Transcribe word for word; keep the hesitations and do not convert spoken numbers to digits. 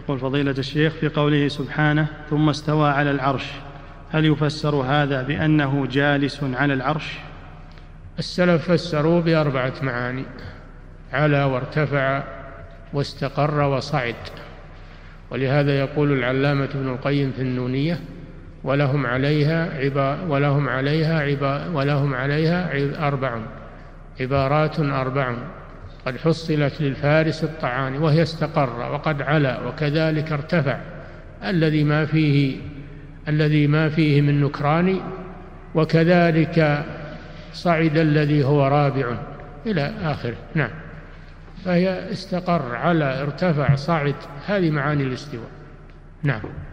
يقول فضيلة الشيخ في قوله سبحانه ثم استوى على العرش، هل يفسر هذا بأنه جالس على العرش؟ السلف فسروا بأربعة معاني: علا وارتفع واستقر وصعد. ولهذا يقول العلامة ابن القيم في النونية: ولهم عليها عبا ولهم عليها عبا ولهم عليها أربع عبارات أربع قد حصلت للفارس الطعان، وهي استقر وقد علا وكذلك ارتفع، الذي ما فيه الذي ما فيه من نكران، وكذلك صعد الذي هو رابع إلى آخره. نعم، فهي استقر، علا، ارتفع، صعد، هذه معاني الاستواء. نعم.